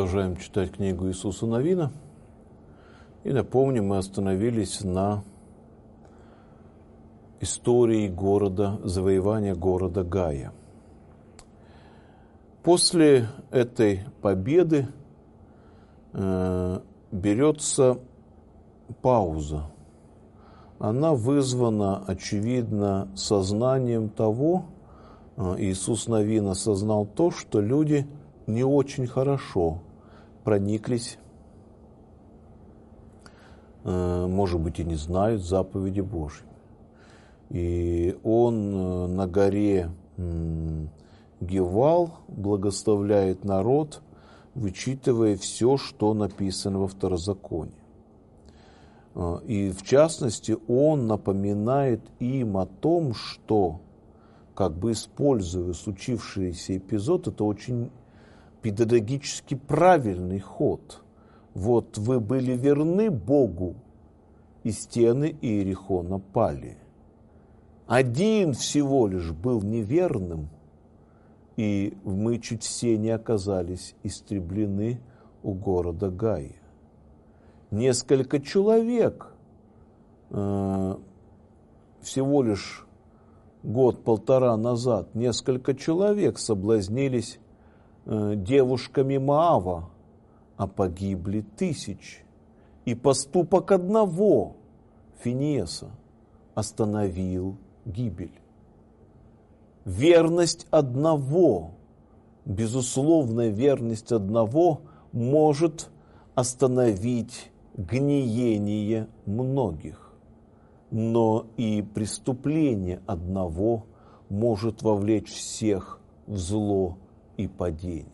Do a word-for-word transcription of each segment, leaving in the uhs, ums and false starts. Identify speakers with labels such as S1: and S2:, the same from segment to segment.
S1: Продолжаем читать книгу Иисуса Навина. И напомню, мы остановились на истории города, завоевания города Гая. После этой победы э, берется пауза. Она вызвана, очевидно, сознанием того, э, Иисус Навин осознал то, что люди не очень хорошо прониклись, э, может быть, и не знают заповеди Божьей. И он э, на горе э, Гивал благословляет народ, вычитывая все, что написано во Второзаконии. И в частности, он напоминает им о том, что, как бы используя случившийся эпизод, это очень педагогически правильный ход. Вот вы были верны Богу, и стены Иерихона пали. Один всего лишь был неверным, и мы чуть все не оказались истреблены у города Гая. Несколько человек, э, всего лишь год-полтора назад, несколько человек соблазнились э, девушками Моава, а погибли тысячи. И поступок одного Финеаса остановил гибель. Верность одного, безусловная верность одного может остановить гниение многих, но и преступление одного может вовлечь всех в зло и падение.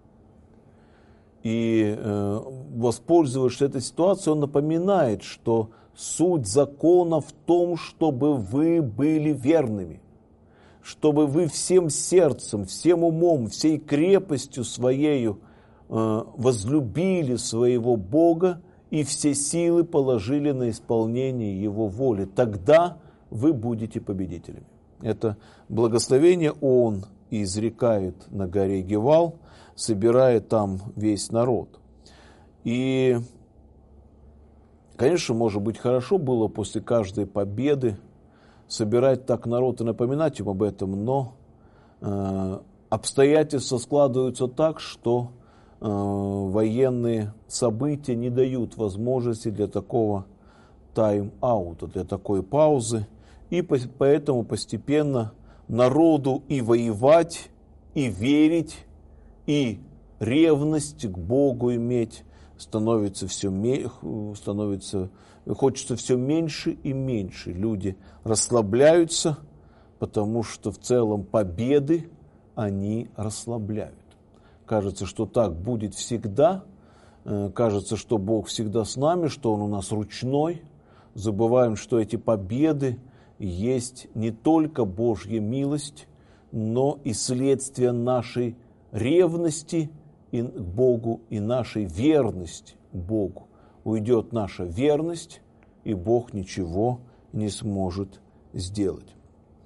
S1: И э, воспользовавшись этой ситуацией, он напоминает, что суть закона в том, чтобы вы были верными, чтобы вы всем сердцем, всем умом, всей крепостью своею э, возлюбили своего Бога и все силы положили на исполнение Его воли. Тогда вы будете победителями. Это благословение он изрекает на горе Гивал, собирая там весь народ. И, конечно, может быть, хорошо было после каждой победы собирать так народ и напоминать им об этом, но э, обстоятельства складываются так, что э, военные события не дают возможности для такого тайм-аута, для такой паузы, и по, поэтому постепенно народу и воевать, и верить, и ревность к Богу иметь становится все становится хочется все меньше и меньше. Люди расслабляются, потому что в целом победы они расслабляют. Кажется, что так будет всегда. Кажется, что Бог всегда с нами, что Он у нас ручной. Забываем, что эти победы есть не только Божья милость, но и следствие нашей ревности к Богу и нашей верности к Богу. Уйдет наша верность, и Бог ничего не сможет сделать.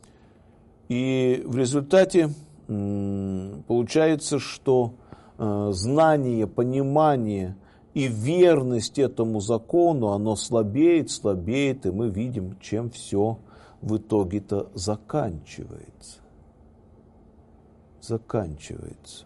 S1: И в результате получается, что знание, понимание и верность этому закону, оно слабеет, слабеет, и мы видим, чем все в итоге-то заканчивается. Заканчивается.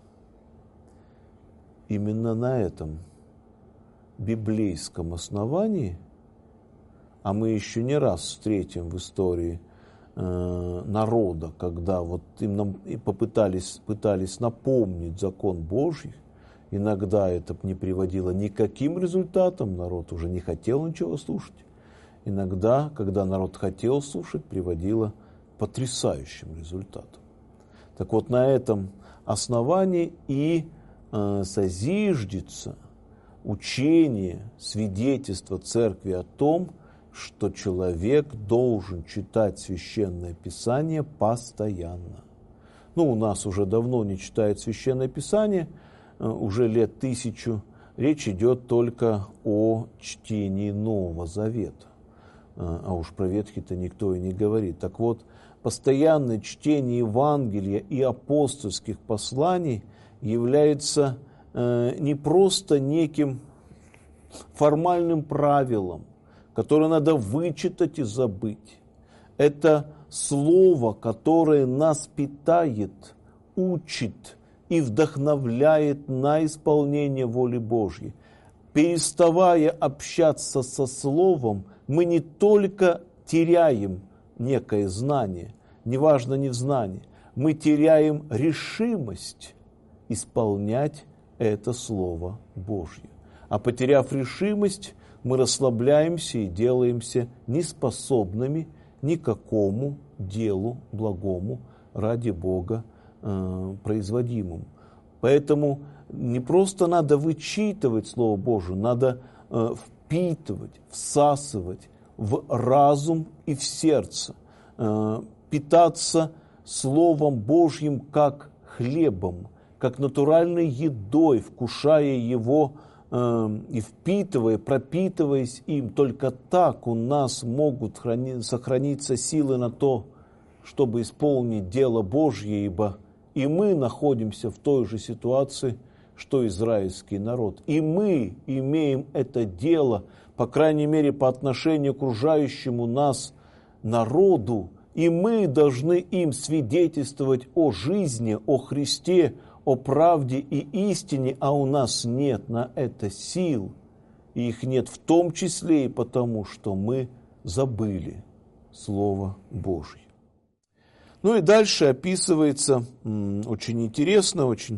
S1: Именно на этом библейском основании, а мы еще не раз встретим в истории э, народа, когда вот им нам и попытались пытались напомнить закон Божий, иногда это не приводило ни к каким результатам, народ уже не хотел ничего слушать. Иногда, когда народ хотел слушать, приводило к потрясающим результатам. Так вот, на этом основании и э, созиждется учение, свидетельство церкви о том, что человек должен читать Священное Писание постоянно. Ну, у нас уже давно не читают Священное Писание, уже лет тысячу. Речь идет только о чтении Нового Завета. А уж про Ветхий-то никто и не говорит. Так вот, постоянное чтение Евангелия и апостольских посланий является э, не просто неким формальным правилом, которое надо вычитать и забыть. Это слово, которое нас питает, учит и вдохновляет на исполнение воли Божьей. Переставая общаться со Словом, мы не только теряем некое знание, неважно не в знании, мы теряем решимость исполнять это Слово Божье. А потеряв решимость, мы расслабляемся и делаемся неспособными ни к какому делу благому ради Бога э, производимому. Поэтому не просто надо вычитывать Слово Божие, надо э, впитывать, всасывать в разум и в сердце, э, питаться Словом Божьим как хлебом, как натуральной едой, вкушая его э, и впитывая, пропитываясь им. Только так у нас могут храни, сохраниться силы на то, чтобы исполнить дело Божье, ибо и мы находимся в той же ситуации, что израильский народ. И мы имеем это дело, по крайней мере, по отношению к окружающему нас народу, и мы должны им свидетельствовать о жизни, о Христе, о правде и истине, а у нас нет на это сил. И их нет в том числе и потому, что мы забыли Слово Божье. Ну и дальше описывается м, очень интересно, очень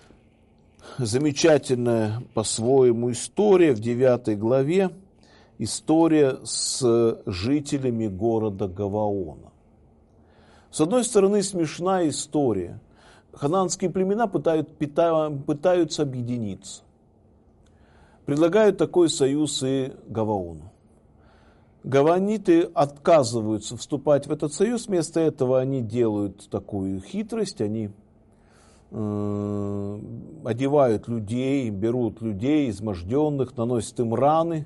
S1: замечательная по-своему история в девятой главе. История с жителями города Гаваона. С одной стороны, смешная история. Ханаанские племена пытают, пытаются объединиться. Предлагают такой союз и Гаваону. Гаваониты отказываются вступать в этот союз. Вместо этого они делают такую хитрость. Они э, одевают людей, берут людей изможденных, наносят им раны,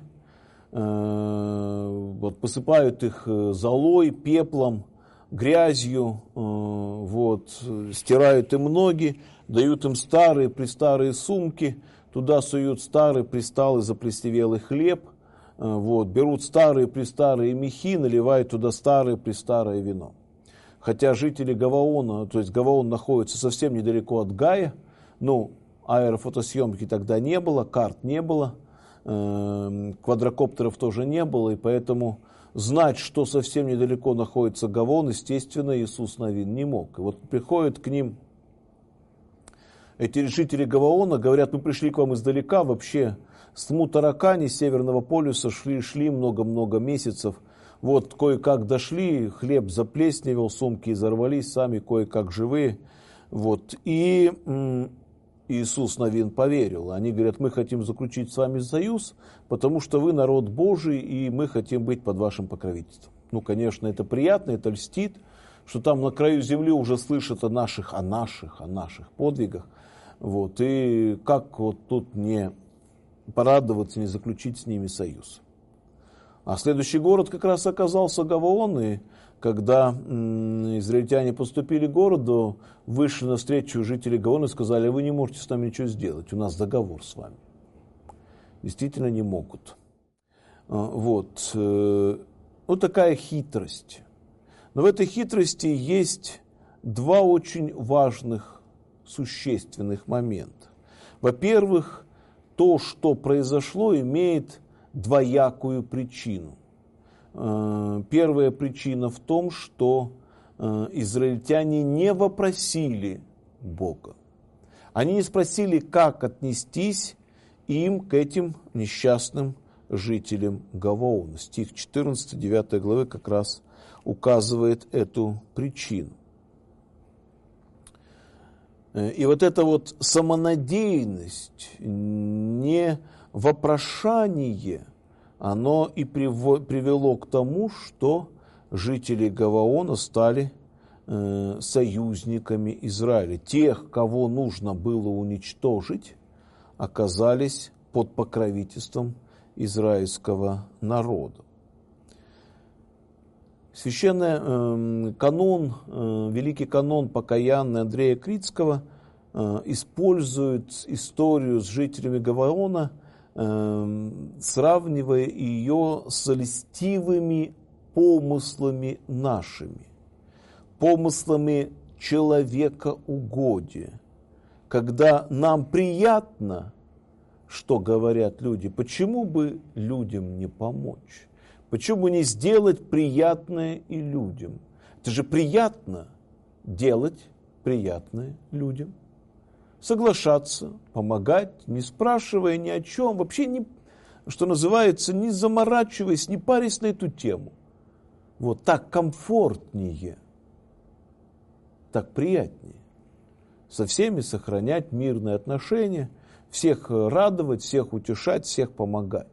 S1: э, вот, посыпают их золой, пеплом, грязью, э, вот, стирают им ноги, дают им старые престарые сумки, туда суют старый присталый заплесневелый хлеб, э, вот, берут старые престарые мехи, наливают туда старое престарое вино. Хотя жители Гаваона, то есть Гаваон находится совсем недалеко от Гая, ну, аэрофотосъемки тогда не было, карт не было, э, квадрокоптеров тоже не было, и поэтому знать, что совсем недалеко находится Гаваон, естественно, Иисус Навин не мог. И вот приходят к ним эти жители Гаваона, говорят: мы пришли к вам издалека, вообще с Мутаракани, с Северного полюса, шли, шли много-много месяцев. Вот кое-как дошли, хлеб заплесневел, сумки изорвались, сами кое-как живые. Вот. И м, Иисус Навин поверил. Они говорят: мы хотим заключить с вами союз, потому что вы народ Божий, и мы хотим быть под вашим покровительством. Ну, конечно, это приятно, это льстит, что там на краю земли уже слышат о наших, о наших, о наших подвигах. Вот. И как вот тут не порадоваться, не заключить с ними союз. А следующий город как раз оказался Гаваон, и когда м, израильтяне поступили к городу, вышли навстречу жители Гаваона и сказали: вы не можете с нами ничего сделать, у нас договор с вами. Действительно не могут. Вот. Вот такая хитрость. Но в этой хитрости есть два очень важных, существенных момента. Во-первых, то, что произошло, имеет двоякую причину. Первая причина в том, что израильтяне не вопросили Бога. Они не спросили, как отнестись им к этим несчастным жителям Гаваона. Стих четырнадцатый, девятой главы как раз указывает эту причину. И вот эта вот самонадеянность, не вопрошание, оно и привело к тому, что жители Гаваона стали э, союзниками Израиля. Тех, кого нужно было уничтожить, оказались под покровительством израильского народа. Священный э, канон, э, великий канон покаянный Андрея Критского использует историю с жителями Гаваона, сравнивая ее с льстивыми помыслами нашими, помыслами человекоугодия. Когда нам приятно, что говорят люди, почему бы людям не помочь? Почему бы не сделать приятное и людям? Это же приятно делать приятное людям. Соглашаться, помогать, не спрашивая ни о чем, вообще, не, что называется, не заморачиваясь, не парясь на эту тему. Вот так комфортнее, так приятнее. Со всеми сохранять мирные отношения, всех радовать, всех утешать, всех помогать.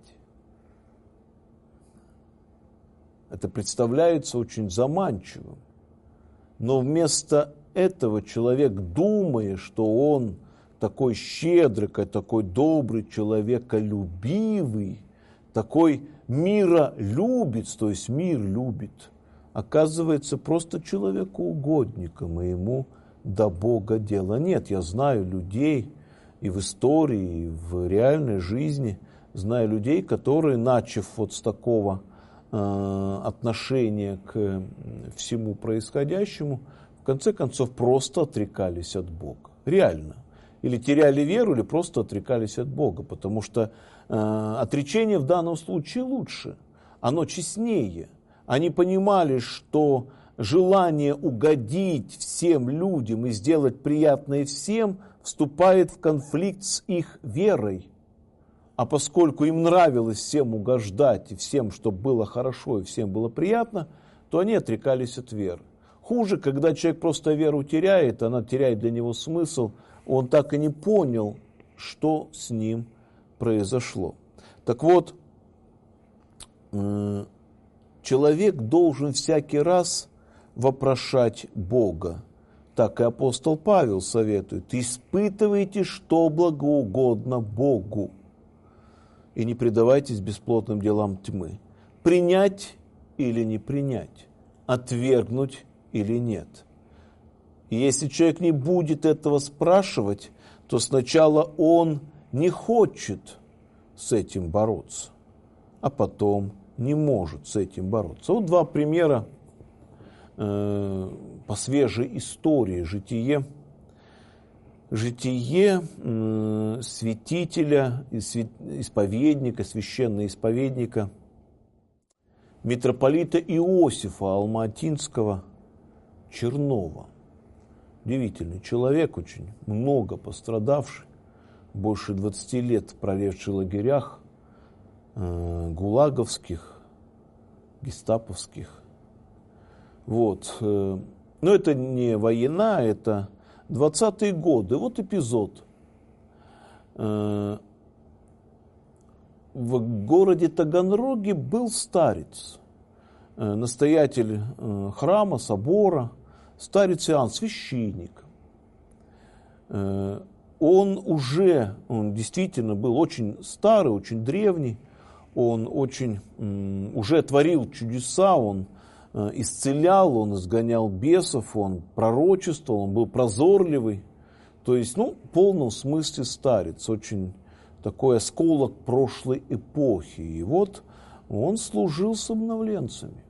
S1: Это представляется очень заманчивым. Но вместо этого человек, думая, что он такой щедрый, такой добрый, человеколюбивый, такой миролюбец, то есть мир любит, оказывается просто человекоугодником, и ему до Бога дела нет. Я знаю людей и в истории, и в реальной жизни, знаю людей, которые, начав вот с такого э, отношения к всему происходящему, в конце концов просто отрекались от Бога. Реально. Или теряли веру, или просто отрекались от Бога. Потому что э, отречение в данном случае лучше. Оно честнее. Они понимали, что желание угодить всем людям и сделать приятное всем вступает в конфликт с их верой. А поскольку им нравилось всем угождать, и всем, чтобы было хорошо, и всем было приятно, то они отрекались от веры. Хуже, когда человек просто веру теряет, она теряет для него смысл, он так и не понял, что с ним произошло. Так вот, человек должен всякий раз вопрошать Бога. Так и апостол Павел советует: испытывайте, что благоугодно Богу, и не предавайтесь бесплотным делам тьмы. Принять или не принять, отвергнуть или нет. И если человек не будет этого спрашивать, то сначала он не хочет с этим бороться, а потом не может с этим бороться. Вот два примера э, по свежей истории, житие, житие э, святителя, исповедника, священноисповедника, митрополита Иосифа Алматинского Чернова. Удивительный человек, очень много пострадавший, больше двадцати лет проведший в лагерях э, гулаговских, гестаповских. Вот. Э, но это не война, это двадцатые годы. Вот эпизод. Э, в городе Таганроге был старец, э, настоятель э, храма, собора, старец Иоанн, священник. Э, он уже, он действительно был очень старый, очень древний, он очень, м, уже творил чудеса, он э, исцелял, он изгонял бесов, он пророчествовал, он был прозорливый. То есть, ну, в полном смысле старец, очень такой осколок прошлой эпохи. И вот он служил с обновленцами.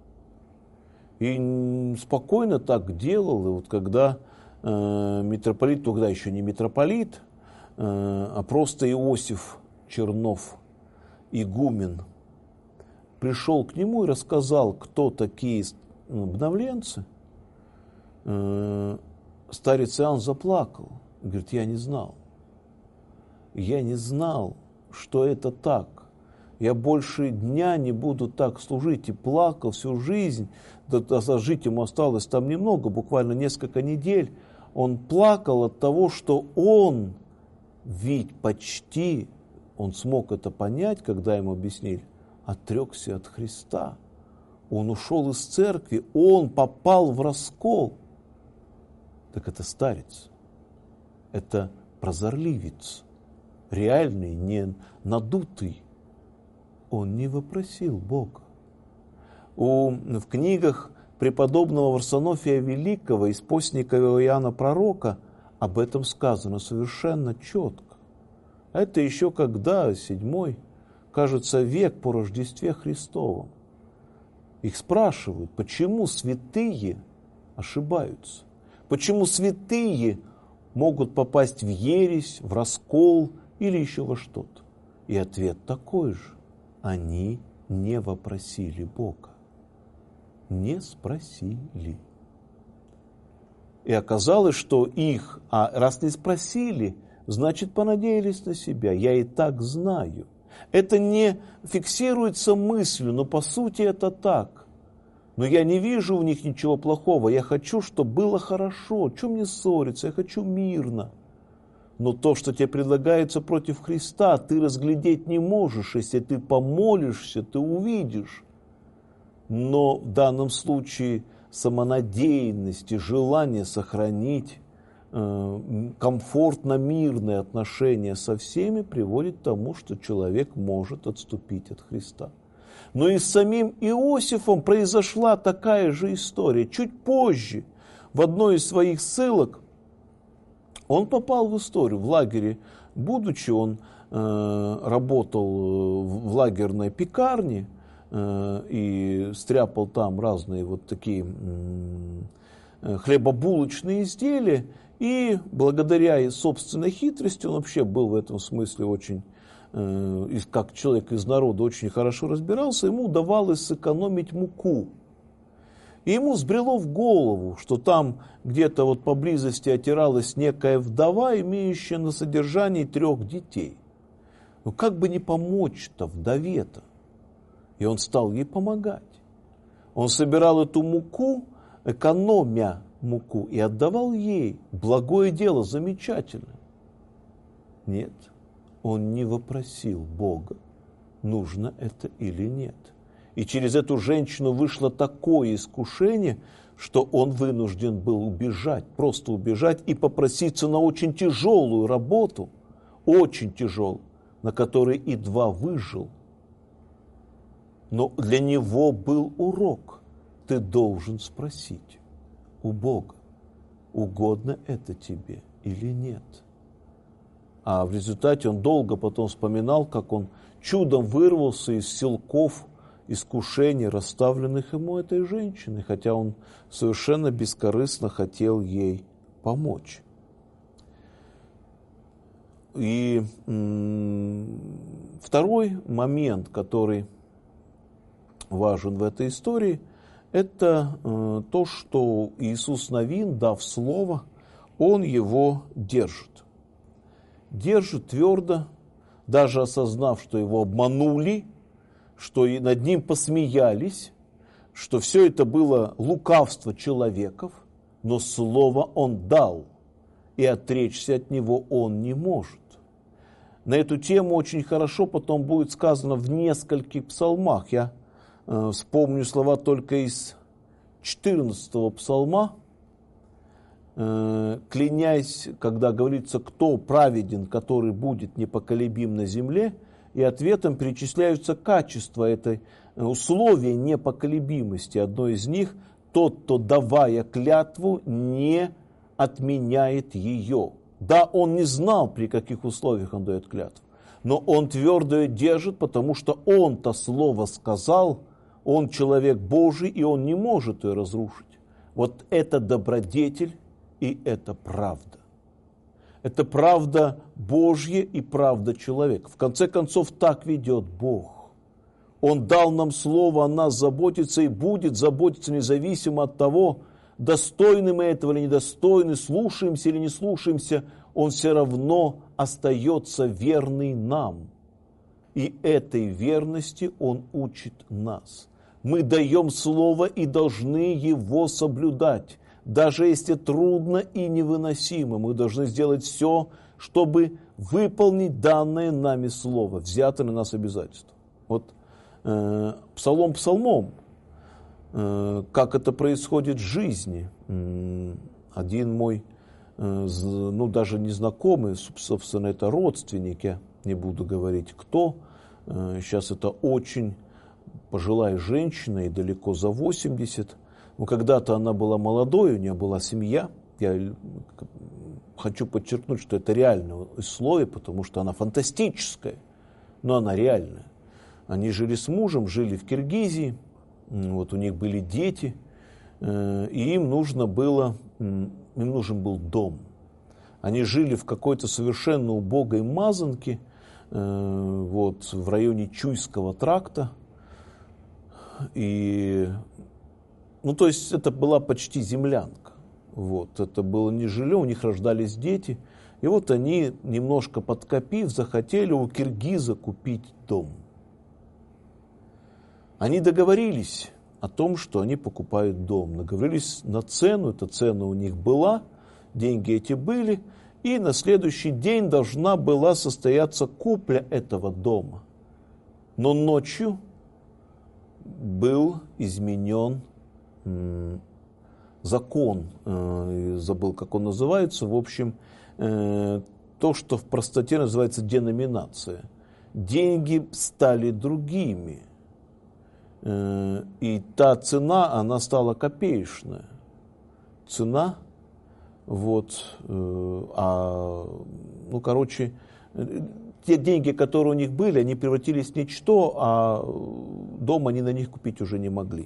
S1: И спокойно так делал. И вот когда э, митрополит, тогда еще не митрополит, э, а просто Иосиф Чернов, игумен, пришел к нему и рассказал, кто такие обновленцы, э, старец Иоанн заплакал. Говорит: я не знал. Я не знал, что это так. Я больше дня не буду так служить. И плакал всю жизнь. Да, жить ему осталось там немного, буквально несколько недель. Он плакал от того, что он ведь почти, он смог это понять, когда ему объяснили, отрекся от Христа. Он ушел из церкви, он попал в раскол. Так это старец, это прозорливец, реальный, не надутый. Он не вопросил Бога. У, в книгах преподобного Варсонофия Великого из постника Иоанна Пророка об этом сказано совершенно четко. Это еще когда, седьмой, кажется, век по Рождестве Христовом. Их спрашивают, почему святые ошибаются? Почему святые могут попасть в ересь, в раскол или еще во что-то? И ответ такой же. Они не вопросили Бога. Не спросили. И оказалось, что их, а раз не спросили, значит, понадеялись на себя. Я и так знаю. Это не фиксируется мыслью, но по сути это так. Но я не вижу в них ничего плохого. Я хочу, чтобы было хорошо. Чего мне ссориться? Я хочу мирно. Но то, что тебе предлагается против Христа, ты разглядеть не можешь. Если ты помолишься, ты увидишь. Но в данном случае самонадеянность и желание сохранить э, комфортно-мирные отношения со всеми приводит к тому, что человек может отступить от Христа. Но и с самим Иосифом произошла такая же история. Чуть позже, в одной из своих ссылок, он попал в историю. В лагере, будучи, он э, работал в лагерной пекарне э, и стряпал там разные вот такие э, хлебобулочные изделия. И благодаря собственной хитрости, он вообще был в этом смысле очень, э, как человек из народа, очень хорошо разбирался, ему удавалось сэкономить муку. И ему взбрело в голову, что там где-то вот поблизости отиралась некая вдова, имеющая на содержании трех детей. Ну как бы не помочь-то вдове-то? И он стал ей помогать. Он собирал эту муку, экономя муку, и отдавал ей. Благое дело, замечательно. Нет, он не вопросил Бога, нужно это или нет. И через эту женщину вышло такое искушение, что он вынужден был убежать, просто убежать и попроситься на очень тяжелую работу, очень тяжелую, на которой едва выжил. Но для него был урок. Ты должен спросить у Бога, угодно это тебе или нет. А в результате он долго потом вспоминал, как он чудом вырвался из силков искушений, расставленных ему этой женщиной, хотя он совершенно бескорыстно хотел ей помочь. И м- второй момент, который важен в этой истории, это э, то, что Иисус Навин, дав слово, Он его держит. Держит твердо, даже осознав, что его обманули, что и над ним посмеялись, что все это было лукавство человеков, но слово он дал, и отречься от него он не может. На эту тему очень хорошо потом будет сказано в нескольких псалмах. Я э, вспомню слова только из четырнадцатого псалма, э, клянясь, когда говорится, кто праведен, который будет непоколебим на земле, и ответом перечисляются качества этой условия непоколебимости. Одно из них – тот, кто, давая клятву, не отменяет ее. Да, он не знал, при каких условиях он дает клятву, но он твердо ее держит, потому что он-то слово сказал, он человек Божий, и он не может ее разрушить. Вот это добродетель и это правда. Это правда Божья и правда человека. В конце концов, так ведет Бог. Он дал нам слово, о нас заботится и будет заботиться независимо от того, достойны мы этого или недостойны, слушаемся или не слушаемся, Он все равно остается верный нам. И этой верности Он учит нас. Мы даем слово и должны его соблюдать. Даже если трудно и невыносимо, мы должны сделать все, чтобы выполнить данное нами слово, взятое на нас обязательство. Вот э, псалом псалмом, э, как это происходит в жизни. Э, один мой, э, ну даже незнакомый, собственно, это родственник, я не буду говорить кто, э, сейчас это очень пожилая женщина и далеко за восемьдесят. Но когда-то она была молодой, у нее была семья. Я хочу подчеркнуть, что это реальное условие, потому что она фантастическая, но она реальная. Они жили с мужем, жили в Киргизии, вот у них были дети, и им нужно было, им нужен был дом. Они жили в какой-то совершенно убогой мазанке, вот, в районе Чуйского тракта. И, ну, то есть это была почти землянка. Вот, это было не жилье, у них рождались дети. И вот они, немножко подкопив, захотели у киргиза купить дом. Они договорились о том, что они покупают дом. Договорились на цену, эта цена у них была, деньги эти были. И на следующий день должна была состояться купля этого дома. Но ночью был изменен м, закон, э, забыл, как он называется, в общем, э, то, что в простоте называется деноминация. Деньги стали другими, э, и та цена, она стала копеечная. Цена, вот, э, а, ну, короче, те деньги, которые у них были, они превратились в ничто, а дом они на них купить уже не могли.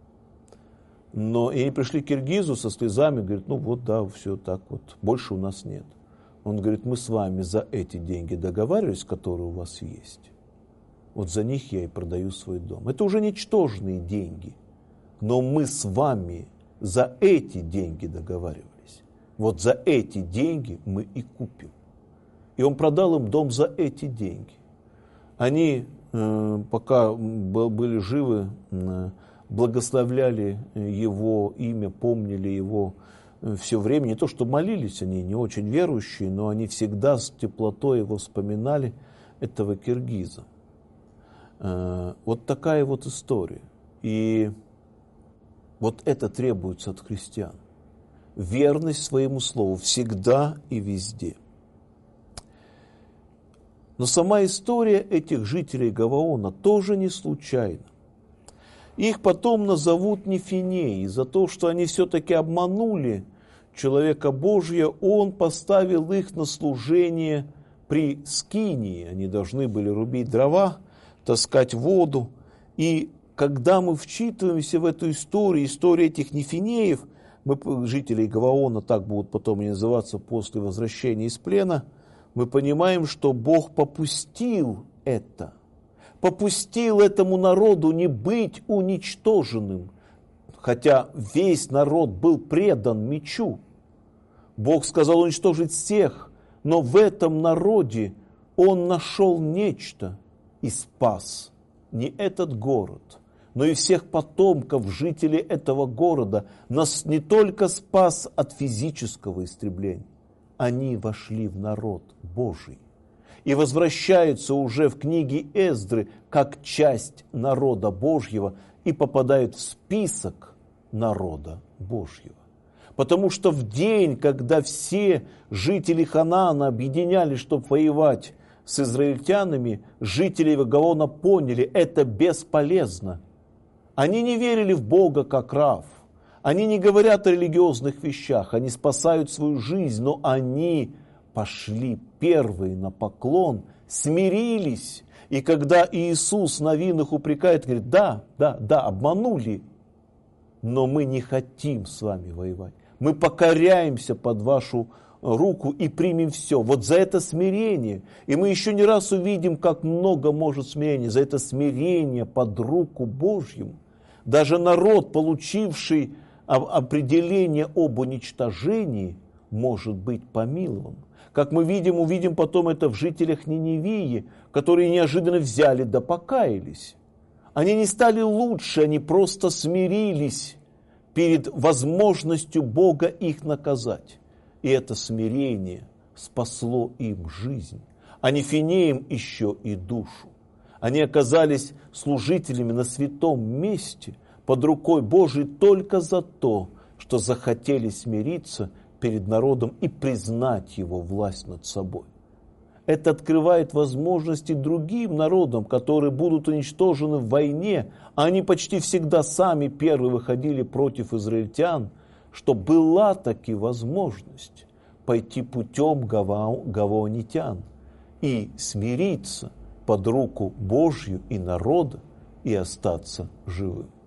S1: Но и они пришли к киргизу со слезами, говорят, ну вот, да, все так вот, больше у нас нет. Он говорит, мы с вами за эти деньги договаривались, которые у вас есть. Вот за них я и продаю свой дом. Это уже ничтожные деньги, но мы с вами за эти деньги договаривались. Вот за эти деньги мы и купим. И он продал им дом за эти деньги. Они, э, пока были живы, э, благословляли его имя, помнили его э, все время. Не то, что молились, они не очень верующие, но они всегда с теплотой его вспоминали, этого киргиза. Э, вот такая вот история. И вот это требуется от христиан. Верность своему слову всегда и везде. Но сама история этих жителей Гаваона тоже не случайна. Их потом назовут Нефинеи за то, что они все-таки обманули человека Божия. Он поставил их на служение при скинии. Они должны были рубить дрова, таскать воду. И когда мы вчитываемся в эту историю, историю этих Нефинеев, мы, жителей Гаваона, так будут потом и называться после возвращения из плена, мы понимаем, что Бог попустил это. Попустил этому народу не быть уничтоженным, хотя весь народ был предан мечу. Бог сказал уничтожить всех, но в этом народе Он нашел нечто и спас не этот город, но и всех потомков, жителей этого города. Нас не только спас от физического истребления, они вошли в народ Божий и возвращаются уже в книге Эздры как часть народа Божьего и попадают в список народа Божьего. Потому что в день, когда все жители Ханаана объединялись, чтобы воевать с израильтянами, жители Гаваона поняли, это бесполезно. Они не верили в Бога как Рав. Они не говорят о религиозных вещах, они спасают свою жизнь, но они пошли первые на поклон, смирились. И когда Иисус Навин упрекает, говорит, да, да, да, обманули, но мы не хотим с вами воевать. Мы покоряемся под вашу руку и примем все. Вот за это смирение. И мы еще не раз увидим, как много может смирения. За это смирение под руку Божью. Даже народ, получивший определение об уничтожении, может быть помилован. Как мы видим, увидим потом это в жителях Ниневии, которые неожиданно взяли да покаялись. Они не стали лучше, они просто смирились перед возможностью Бога их наказать. И это смирение спасло им жизнь, а Нефинеям еще и душу. Они оказались служителями на святом месте под рукой Божией только за то, что захотели смириться перед народом и признать его власть над собой. Это открывает возможности другим народам, которые будут уничтожены в войне, а они почти всегда сами первые выходили против израильтян, что была таки возможность пойти путем гава- гаваонитян и смириться под руку Божью и народа и остаться живым.